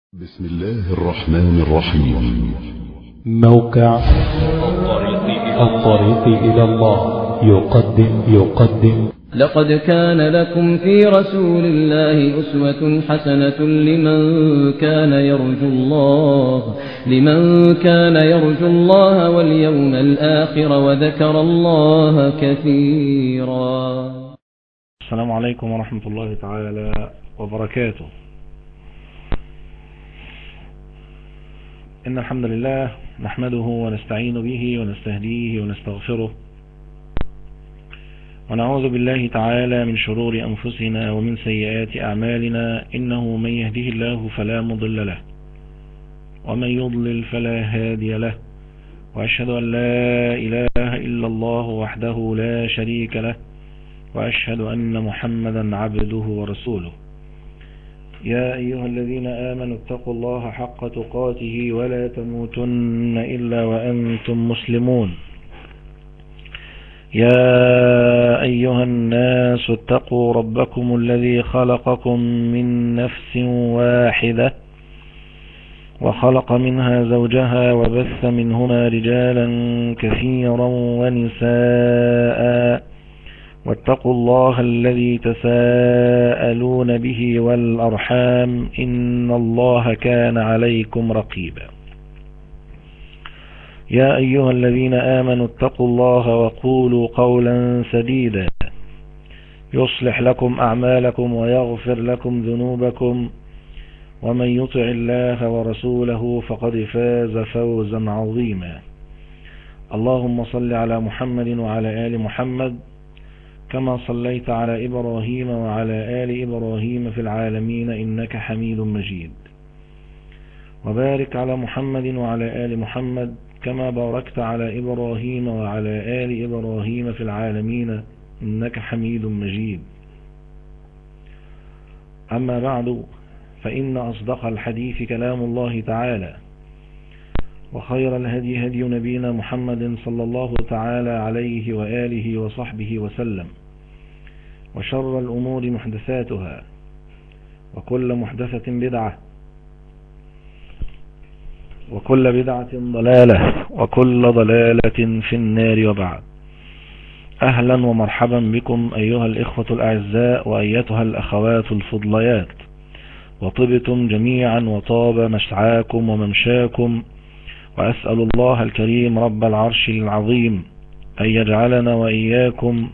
بسم الله الرحمن الرحيم. موقع الطريق إلى الله يقدم لقد كان لكم في رسول الله أسوة حسنة لمن كان يرجو الله واليوم الآخر وذكر الله كثيرا. السلام عليكم ورحمة الله تعالى وبركاته. إن الحمد لله نحمده ونستعين به ونستهديه ونستغفره ونعوذ بالله تعالى من شرور أنفسنا ومن سيئات أعمالنا، إنه من يهده الله فلا مضل له ومن يضلل فلا هادي له، وأشهد أن لا إله إلا الله وحده لا شريك له، وأشهد أن محمدا عبده ورسوله. يا أيها الذين آمنوا اتقوا الله حق تقاته ولا تموتن إلا وأنتم مسلمون. يا أيها الناس اتقوا ربكم الذي خلقكم من نفس واحدة وخلق منها زوجها وبث منهما رجالا كثيرا ونساء، واتقوا الله الذي تساءلون به والأرحام إن الله كان عليكم رقيبا. يا أيها الذين آمنوا اتقوا الله وقولوا قولا سديدا يصلح لكم أعمالكم ويغفر لكم ذنوبكم، ومن يطع الله ورسوله فقد فاز فوزا عظيما. اللهم صل على محمد وعلى آل محمد كما صليت على إبراهيم وعلى آل إبراهيم في العالمين إنك حميد مجيد، وبارك على محمد وعلى آل محمد كما باركت على إبراهيم وعلى آل إبراهيم في العالمين إنك حميد مجيد. أما بعد، فإن أصدق الحديث كلام الله تعالى، وخير الهدي هدي نبينا محمد صلى الله تعالى عليه وآله وصحبه وسلم، وشر الأمور محدثاتها، وكل محدثة بدعة، وكل بدعة ضلالة، وكل ضلالة في النار، وبعد. أهلا ومرحبا بكم أيها الإخوة الأعزاء وأيتها الأخوات الفضليات، وطبتم جميعا وطاب مسعاكم وممشاكم، وأسأل الله الكريم رب العرش العظيم أن يجعلنا وإياكم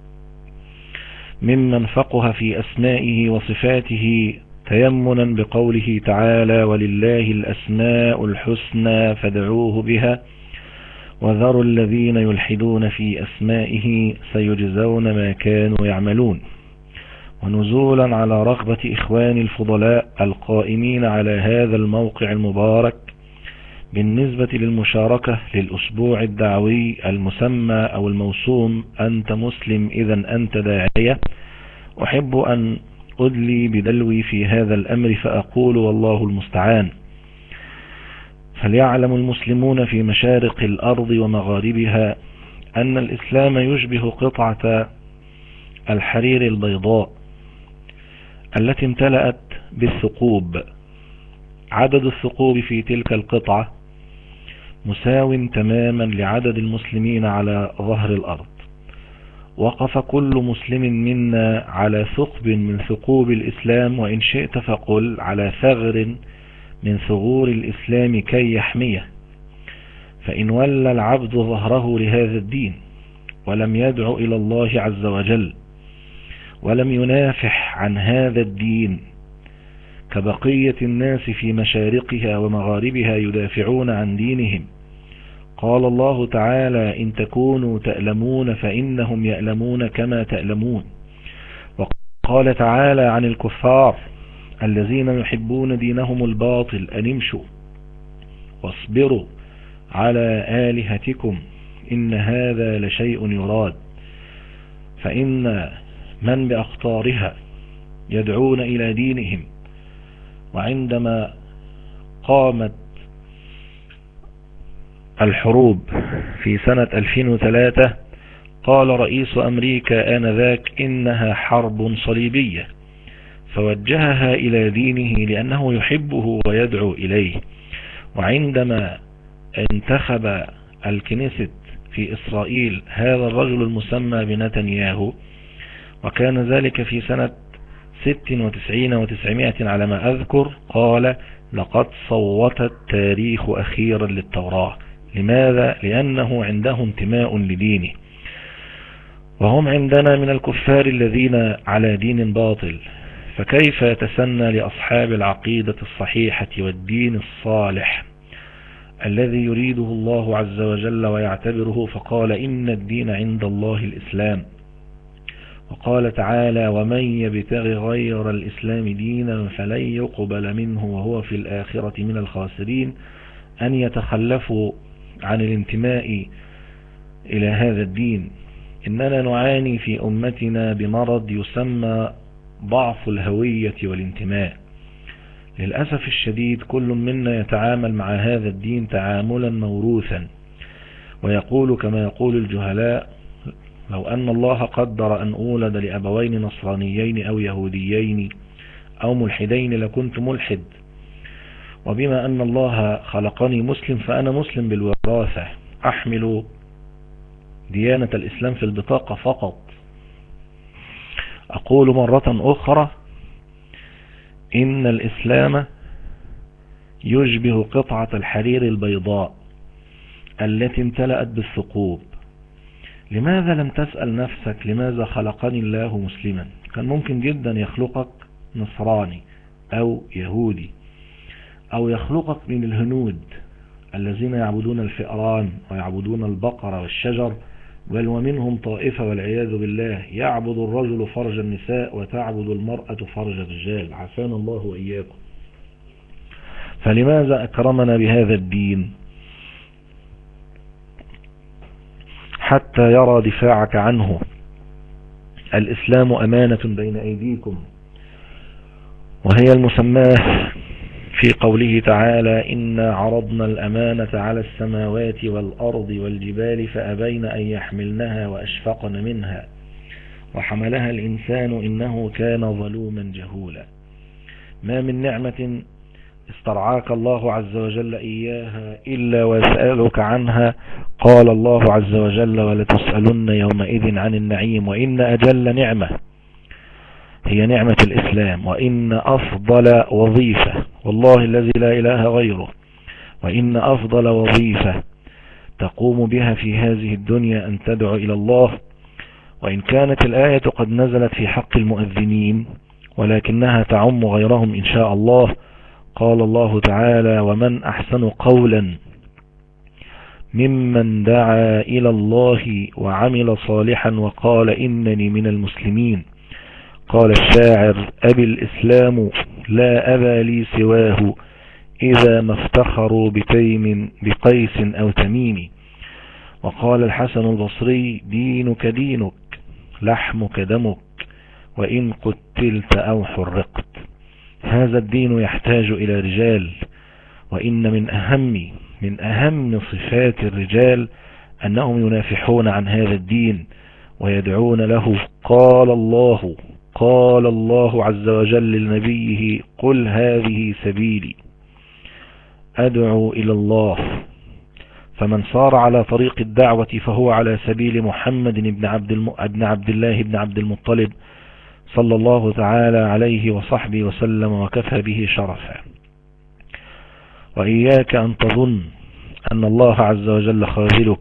ممن فقه في أسمائه وصفاته، تيمنا بقوله تعالى: ولله الأسماء الحسنى فادعوه بها وذروا الذين يلحدون في أسمائه سيجزون ما كانوا يعملون. ونزولا على رغبة إخواني الفضلاء القائمين على هذا الموقع المبارك بالنسبة للمشاركة للأسبوع الدعوي المسمى أو الموسوم أنت مسلم إذا أنت داعية، أحب أن أدلي بدلوي في هذا الأمر فأقول والله المستعان. فليعلم المسلمون في مشارق الأرض ومغاربها أن الإسلام يشبه قطعة الحرير البيضاء التي امتلأت بالثقوب. عدد الثقوب في تلك القطعة مساو تماما لعدد المسلمين على ظهر الأرض. وقف كل مسلم منا على ثقب من ثقوب الإسلام، وإن شئت فقل على ثغر من ثغور الإسلام كي يحميه. فإن ولى العبد ظهره لهذا الدين ولم يدعو إلى الله عز وجل ولم ينافح عن هذا الدين كبقية الناس في مشارقها ومغاربها يدافعون عن دينهم، قال الله تعالى: إن تكونوا تألمون فإنهم يألمون كما تألمون. وقال تعالى عن الكفار الذين يحبون دينهم الباطل: أن امشوا واصبروا على آلهتكم إن هذا لشيء يراد. فإن من بأخطارها يدعون إلى دينهم. وعندما قامت الحروب في سنة 2003 قال رئيس أمريكا آنذاك: إنها حرب صليبية، فوجهها إلى دينه لأنه يحبه ويدعو إليه. وعندما انتخب الكنيست في إسرائيل هذا الرجل المسمى بنتنياهو، وكان ذلك في سنة 96 و900 على ما أذكر، قال: لقد صوت التاريخ أخيرا للتوراة. لماذا؟ لأنه عنده انتماء لدينه، وهم عندنا من الكفار الذين على دين باطل، فكيف يتسنى لأصحاب العقيدة الصحيحة والدين الصالح الذي يريده الله عز وجل ويعتبره؟ فقال: إن الدين عند الله الإسلام. وقال تعالى: ومن يبتغي غير الإسلام دينا فلن يقبل منه وهو في الآخرة من الخاسرين. أن يتخلفوا عن الانتماء إلى هذا الدين. إننا نعاني في أمتنا بمرض يسمى ضعف الهوية والانتماء. للأسف الشديد كل منا يتعامل مع هذا الدين تعاملا موروثا، ويقول كما يقول الجهلاء: لو أن الله قدر أن أولد لأبوين نصرانيين أو يهوديين أو ملحدين لكنت ملحد، وبما أن الله خلقني مسلم فأنا مسلم بالوراثة، أحمل ديانة الإسلام في البطاقة فقط. أقول مرة أخرى: إن الإسلام يشبه قطعة الحرير البيضاء التي امتلأت بالثقوب. لماذا لم تسأل نفسك لماذا خلقني الله مسلما؟ كان ممكن جدا يخلقك نصراني أو يهودي، أو يخلقك من الهنود الذين يعبدون الفئران ويعبدون البقرة والشجر، بل ومنهم طائفة والعياذ بالله يعبد الرجل فرج النساء وتعبد المرأة فرج الرجال، عافانا الله وإياكم. فلماذا أكرمنا بهذا الدين حتى يرى دفاعك عنه؟ الإسلام أمانة بين أيديكم، وهي المسماه في قوله تعالى: إنا عرضنا الأمانة على السماوات والأرض والجبال فأبين أن يحملنها وأشفقن منها وحملها الإنسان إنه كان ظلوما جهولا. ما من نعمة استرعاك الله عز وجل إياها إلا ويسألك عنها. قال الله عز وجل: ولتسألن يومئذ عن النعيم. وإن أجل نعمة هي نعمة الإسلام، وإن أفضل وظيفة، والله الذي لا إله غيره، وإن أفضل وظيفة تقوم بها في هذه الدنيا أن تدعو إلى الله. وإن كانت الآية قد نزلت في حق المؤذنين ولكنها تعم غيرهم إن شاء الله. قال الله تعالى: ومن أحسن قولا ممن دعا إلى الله وعمل صالحا وقال إنني من المسلمين. قال الشاعر: أبي الإسلام لا أبا لي سواه إذا ما افتخروا بتيم بقيس أو تميم. وقال الحسن البصري: دينك دينك لحمك دمك وإن قتلت أو حرقت. هذا الدين يحتاج إلى رجال، وإن من أهم صفات الرجال أنهم ينافحون عن هذا الدين ويدعون له. قال الله عز وجل لنبيه: قل هذه سبيلي أدعو إلى الله. فمن صار على طريق الدعوة فهو على سبيل محمد بن عبد الله بن عبد المطلب صلى الله تعالى عليه وصحبه وسلم، وكفى به شرفا. وإياك أن تظن أن الله عز وجل خاذلك.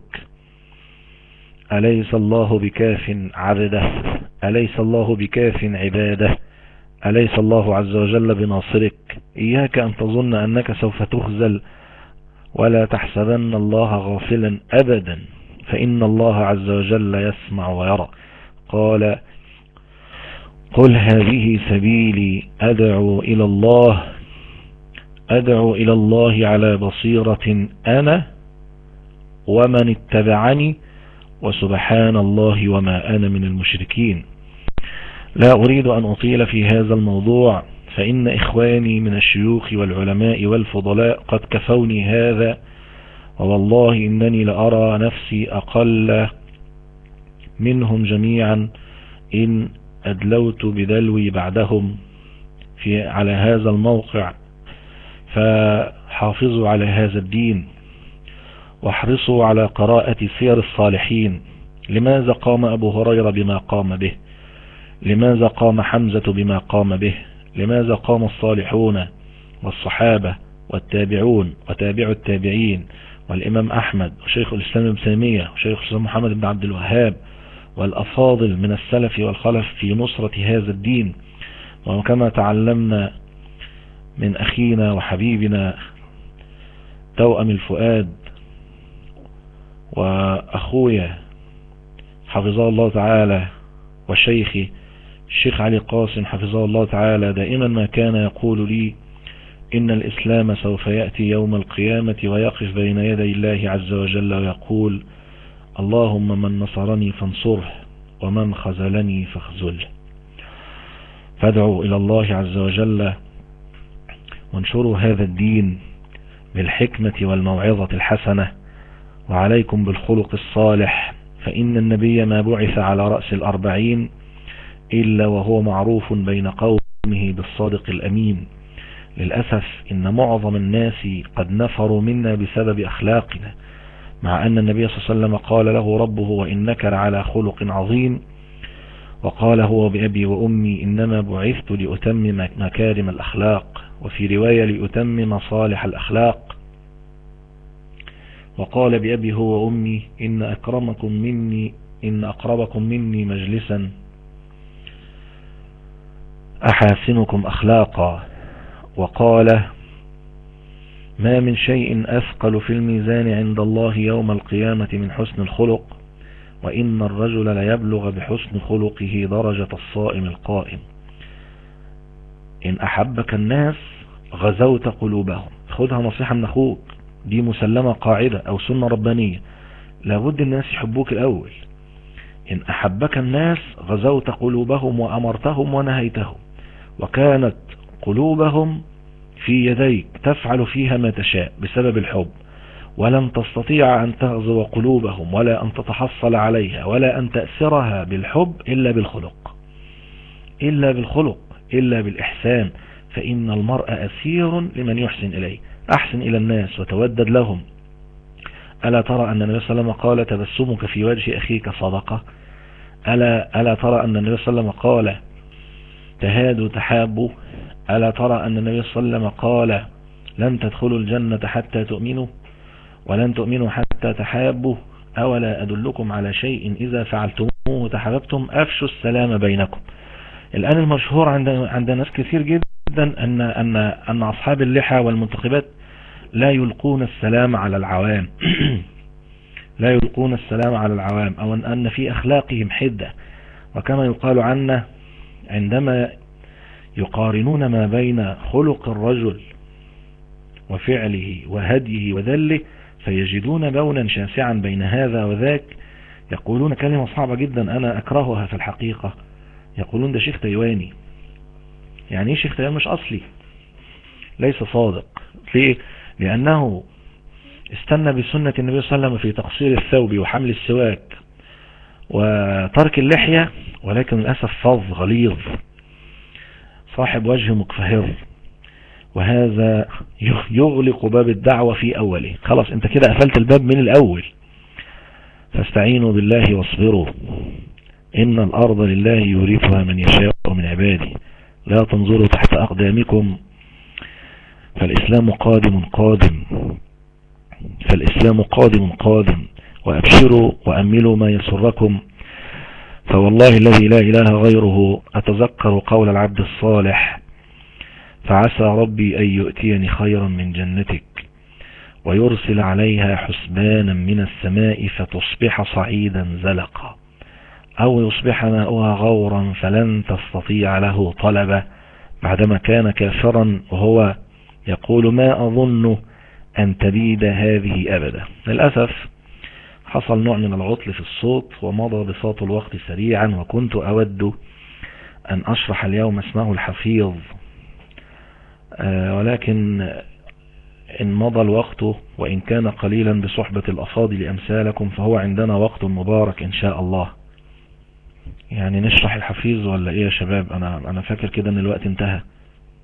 أليس الله بكاف عبده؟ أليس الله بكاف عباده؟ أليس الله عز وجل بناصرك؟ إياك أن تظن أنك سوف تخذل، ولا تحسبن الله غافلا أبدا، فإن الله عز وجل يسمع ويرى. قال: قل هذه سبيلي أدعو إلى الله على بصيرة أنا ومن اتبعني وسبحان الله وما أنا من المشركين. لا أريد أن أطيل في هذا الموضوع، فإن إخواني من الشيوخ والعلماء والفضلاء قد كفوني هذا، ووالله إنني لأرى نفسي أقل منهم جميعا إن أدلوت بدلوي بعدهم على هذا الموقع، فحافظوا على هذا الدين واحرصوا على قراءة سير الصالحين. لماذا قام أبو هريرة بما قام به؟ لماذا قام حمزة بما قام به؟ لماذا قام الصالحون والصحابة والتابعون وتابع التابعين والإمام أحمد وشيخ الإسلام ابن تيمية وشيخ الإسلام محمد بن عبد الوهاب والأفاضل من السلف والخلف في نصرة هذا الدين؟ وكما تعلمنا من أخينا وحبيبنا توأم الفؤاد وأخويا حفظه الله تعالى وشيخي الشيخ علي قاسم حفظه الله تعالى، دائما ما كان يقول لي إن الإسلام سوف يأتي يوم القيامة ويقف بين يدي الله عز وجل ويقول اللهم من نصرني فانصره ومن خذلني فاخذله. فادعوا إلى الله عز وجل وانشروا هذا الدين بالحكمة والموعظة الحسنة، وعليكم بالخلق الصالح، فإن النبي ما بعث على رأس 40 إلا وهو معروف بين قومه بالصادق الأمين. للأسف إن معظم الناس قد نفروا منا بسبب أخلاقنا، مع أن النبي صلى الله عليه وسلم قال له ربه وإنك لعلى خلق عظيم، وقال هو بأبي وأمي إنما بعثت لأتمم مكارم الأخلاق، وفي رواية لأتمم صالح الأخلاق، وقال بأبي هو وأمي إن أقربكم مني مجلسا أحاسنكم أخلاقا، وقال ما من شيء أثقل في الميزان عند الله يوم القيامة من حسن الخلق، وإن الرجل ليبلغ بحسن خلقه درجة الصائم القائم. إن أحبك الناس غزوت قلوبهم. خذها نصيحة من أخوك، دي مسلمة قاعدة أو سنة ربانية، لابد الناس يحبوك الأول. إن أحبك الناس غزوت قلوبهم وأمرتهم ونهيتهم، وكانت قلوبهم في يديك تفعل فيها ما تشاء بسبب الحب، ولن تستطيع أن تغزو قلوبهم ولا أن تتحصل عليها ولا أن تأثرها بالحب إلا بالخلق إلا بالإحسان، فإن المرء أسير لمن يحسن إليه. أحسن إلى الناس وتودد لهم. ألا ترى أن النبي صلى الله عليه وسلم قال تبسمك في وجه أخيك صدقة؟ ألا ترى أن النبي صلى الله عليه وسلم قال تهادوا تحابوا؟ ألا ترى أن النبي صلى الله عليه وسلم قال لن تدخلوا الجنة حتى تؤمنوا ولن تؤمنوا حتى تحابوا؟ أولا أدلكم على شيء إذا فعلتموه تحاببتم؟ أفشوا السلام بينكم. الآن المشهور عند ناس كثير جدا أن أصحاب اللحى والمنتخبات لا يلقون السلام على العوام لا يلقون السلام على العوام، أو أن في أخلاقهم حدة. وكما يقال عنا عندما يقارنون ما بين خلق الرجل وفعله وهديه وذله فيجدون بونا شاسعا بين هذا وذاك. يقولون كلمة صعبة جدا أنا أكرهها في الحقيقة، يقولون ده شيخ تايواني. يعني ايه شيخ تايواني؟ مش أصلي، ليس صادق. ليه؟ لأنه استنى بسنة النبي صلى الله عليه وسلم في تقصير الثوب وحمل السواك وترك اللحية، ولكن للأسف فظ غليظ صاحب وجه مكفهر، وهذا يغلق باب الدعوة في أوله. خلاص انت كده قفلت الباب من الأول. فاستعينوا بالله واصبروا إن الأرض لله يورثها من يشاء من عباده، لا تنظروا تحت أقدامكم فالإسلام قادم وأبشروا وأملوا ما يسركم، فوالله الذي لا إله غيره أتذكر قول العبد الصالح فعسى ربي أن يؤتيني خيرا من جنتك ويرسل عليها حسبانا من السماء فتصبح صعيدا زلقا، أو يصبح ماؤها غورا فلن تستطيع له طلبا، بعدما كان كافرا وهو يقول ما أظن أن تبيد هذه أبدا. للأسف حصل نوع من العطل في الصوت ومضى بساط الوقت سريعا، وكنت أود أن أشرح اليوم اسمه الحفيظ، ولكن إن مضى الوقت وإن كان قليلا بصحبة الأفاضل أمثالكم فهو عندنا وقت مبارك إن شاء الله. يعني نشرح الحفيظ ولا إيه يا شباب؟ أنا فاكر كده أن الوقت انتهى.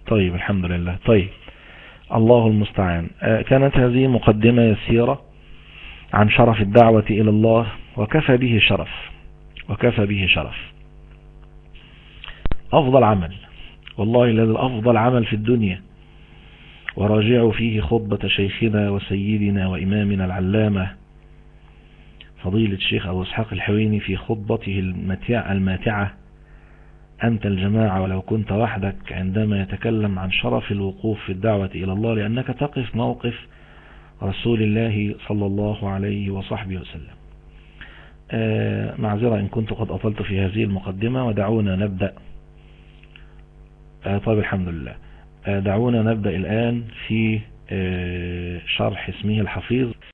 طيب الحمد لله. طيب الله المستعان. كانت هذه مقدمة يسيرة عن شرف الدعوة إلى الله، وكفى به شرف، وكفى به شرف. أفضل عمل، والله الذي أفضل عمل في الدنيا، وراجعوا فيه خطبة شيخنا وسيدنا وإمامنا العلامة فضيلة الشيخ أبو إسحاق الحويني في خطبته الماتعة أنت الجماعة ولو كنت وحدك، عندما يتكلم عن شرف الوقوف في الدعوة إلى الله، لأنك تقف موقف رسول الله صلى الله عليه وصحبه وسلم. معذرة إن كنت قد أطلت في هذه المقدمة، ودعونا نبدأ. طيب الحمد لله. دعونا نبدأ الآن في شرح اسمه الحفيظ